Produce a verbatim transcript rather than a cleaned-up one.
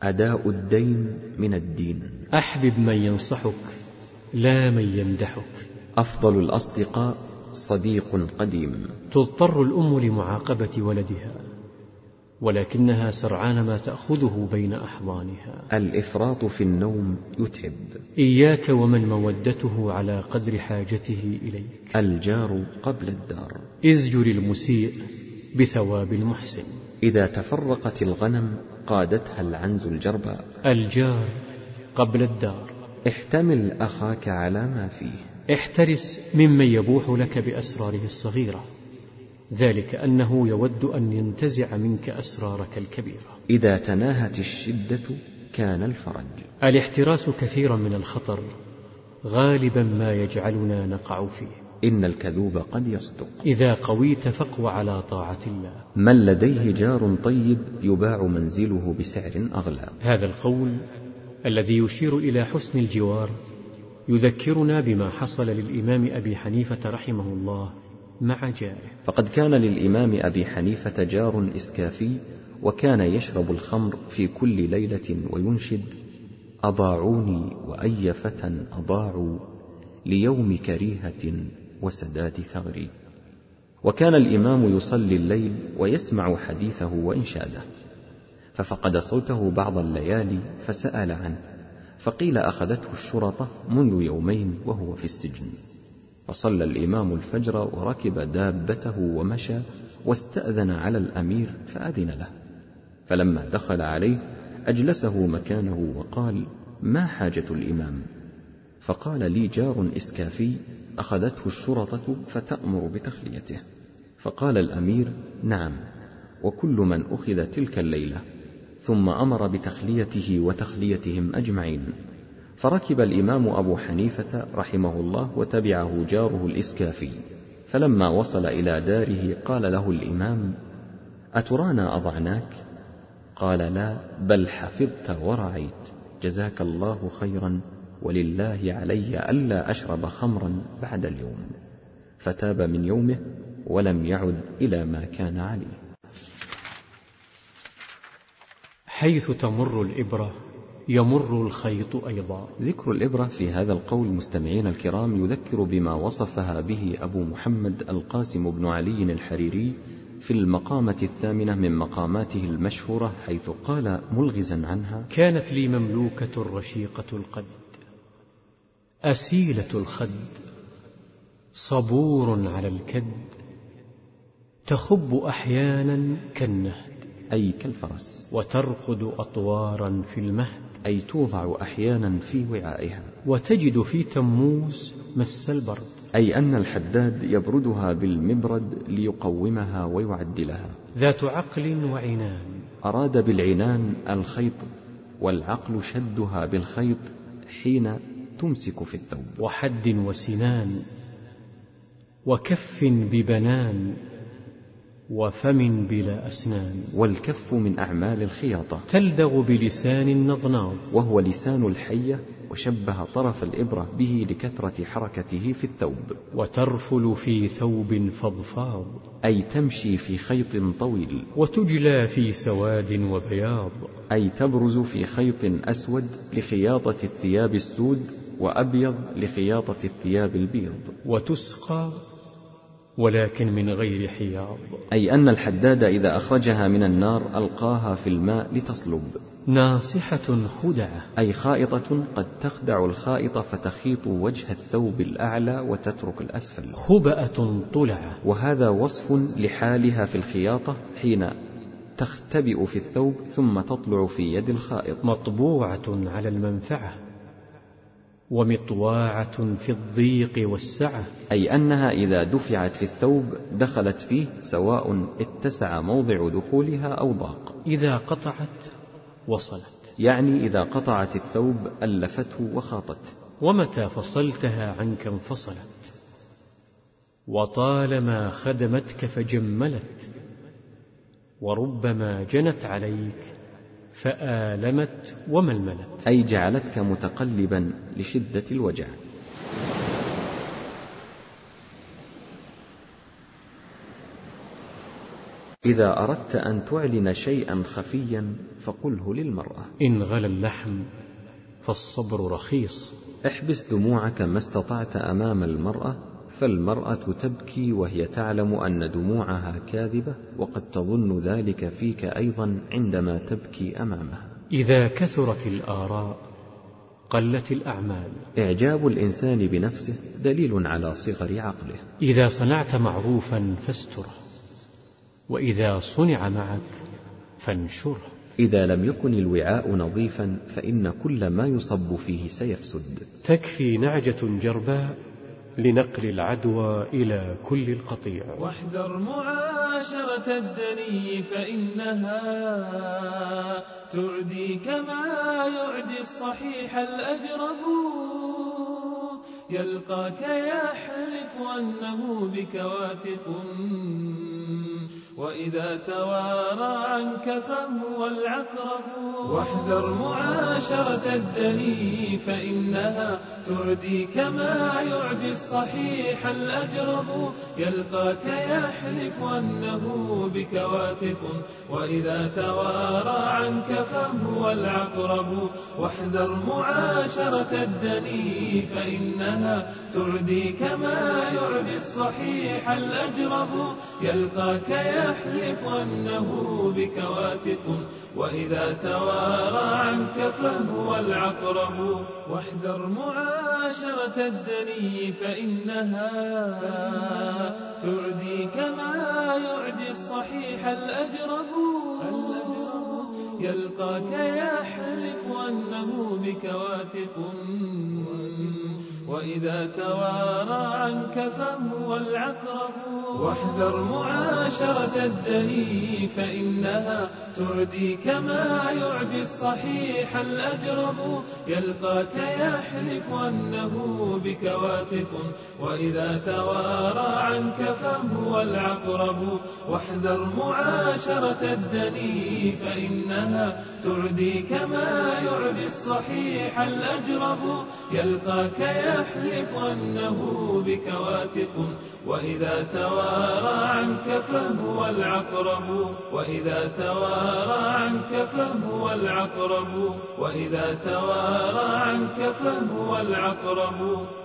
أداء الدين من الدين. أحبب من ينصحك لا من يمدحك. أفضل الأصدقاء صديق قديم. تضطر الأم لمعاقبة ولدها ولكنها سرعان ما تأخذه بين أحضانها. الإفراط في النوم يتعب. إياك ومن مودته على قدر حاجته إليك. الجار قبل الدار. ازجر المسيء بثواب المحسن. إذا تفرقت الغنم قادتها العنز الجرباء. الجار قبل الدار. احتمل أخاك على ما فيه. احترس ممن يبوح لك بأسراره الصغيرة، ذلك أنه يود أن ينتزع منك أسرارك الكبيرة. إذا تناهت الشدة كان الفرج. الاحتراس كثيرا من الخطر غالبا ما يجعلنا نقع فيه. إن الكذوب قد يصدق. إذا قويت فاقو على طاعة الله. من لديه جار طيب يباع منزله بسعر أغلى. هذا القول الذي يشير إلى حسن الجوار يذكرنا بما حصل للإمام أبي حنيفة رحمه الله مع جاره. فقد كان للإمام أبي حنيفة جار إسكافي، وكان يشرب الخمر في كل ليلة وينشد: أضاعوني وأي فتى أضاعوا ليوم كريهة وسداد ثغري. وكان الإمام يصلي الليل ويسمع حديثه وإنشاده، ففقد صوته بعض الليالي فسأل عنه، فقيل أخذته الشرطة منذ يومين وهو في السجن. فصلى الإمام الفجر وركب دابته ومشى واستأذن على الأمير فأذن له، فلما دخل عليه أجلسه مكانه وقال: ما حاجة الإمام؟ فقال: لي جار إسكافي أخذته الشرطة فتأمر بتخليته. فقال الأمير: نعم، وكل من أخذ تلك الليلة. ثم أمر بتخليته وتخليتهم أجمعين. فركب الإمام أبو حنيفة رحمه الله وتبعه جاره الإسكافي، فلما وصل إلى داره قال له الإمام: أترانا أضعناك؟ قال: لا، بل حفظت ورعيت، جزاك الله خيرا، ولله علي ألا أشرب خمرا بعد اليوم. فتاب من يومه ولم يعد إلى ما كان عليه. حيث تمر الإبرة يمر الخيط أيضا. ذكر الإبرة في هذا القول مستمعين الكرام يذكر بما وصفها به أبو محمد القاسم بن علي الحريري في المقامة الثامنة من مقاماته المشهورة، حيث قال ملغزا عنها: كانت لي مملوكة رشيقة القد أسيلة الخد صبور على الكد تخب أحيانا كالنهد، أي كالفرس، وترقد أطوارا في المهد، أي توضع أحيانا في وعائها، وتجد في تموز مس البرد، أي أن الحداد يبردها بالمبرد ليقومها ويعدلها. ذات عقل وعنان، أراد بالعنان الخيط، والعقل شدها بالخيط حين تمسك في الثوب. وحد وسنان، وكف ببنان، وفم بلا أسنان. والكف من أعمال الخياطة، تلدغ بلسان نضناض، وهو لسان الحية، وشبه طرف الإبرة به لكثرة حركته في الثوب. وترفل في ثوب فضفاض، أي تمشي في خيط طويل. وتجلى في سواد وبياض، أي تبرز في خيط أسود لخياطة الثياب السود، وأبيض لخياطة الثياب البيض. وتسقى ولكن من غير حياض، أي أن الحداد إذا أخرجها من النار ألقاها في الماء لتصلب. ناصحة خدعة، أي خائطة قد تخدع الخائط فتخيط وجه الثوب الأعلى وتترك الأسفل. خبأة طلعة، وهذا وصف لحالها في الخياطة حين تختبئ في الثوب ثم تطلع في يد الخائط. مطبوعة على المنفعة، ومطواعة في الضيق والسعة، أي أنها إذا دفعت في الثوب دخلت فيه سواء اتسع موضع دخولها أو ضاق. إذا قطعت وصلت، يعني إذا قطعت الثوب ألفته وخاطته. ومتى فصلتها عنك انفصلت، وطالما خدمتك فجملت، وربما جنت عليك فآلمت وململت. أي جعلتك متقلبا لشدة الوجع. إذا أردت أن تعلن شيئا خفيا فقله للمرأة. إن غلى اللحم فالصبر رخيص. احبس دموعك ما استطعت أمام المرأة، فالمرأة تبكي وهي تعلم أن دموعها كاذبة، وقد تظن ذلك فيك أيضا عندما تبكي أمامها. إذا كثرت الآراء قلت الأعمال. إعجاب الإنسان بنفسه دليل على صغر عقله. إذا صنعت معروفا فاستره، وإذا صنع معك فانشره. إذا لم يكن الوعاء نظيفا فإن كل ما يصب فيه سيفسد. تكفي نعجة جرباء لنقل العدوى إلى كل القطيع. واحذر معاشرة الدني فإنها تردي كما يعدي الصحيح الأجرب. يلقاك يحلف أنه بك واثق، وإذا توارى عنك فهو العقرب. واحذر معاشرة الدني فإنها تعدي كما يعدي الصحيح الأجرب. يلقاك يحلف أنه بك واثق، وإذا توارى عنك فهو العقرب. واحذر معاشرة الدني فإنها تعدي كما يعدي الصحيح الأجرب. يلقاك يحلف أنه بك واثق، وإذا توارى عنك فهو العقرب. واحذر معاشرة الدني فإنها تعدي كما يعدي الصحيح الأجرب. يلقاك يحلف أنه بك واثق، وإذا توارى عنك فهو العقرب. واحذر معاشرة الدني فإنها تعدي كما يعدي الصحيح الأجرب. يلقاك يحلف أنه بك واثق، وإذا توارى عنك فهو العقرب. واحذر معاشرة الدني فإنها تعدي كما يعدي الصحيح الأجرب. يلقاك يحلف أنه بك واثق، وإذا توارى عنك فهو العقرب. وإذا توارى عنك فهو العقرب. وإذا توارى عنك فهو العقرب.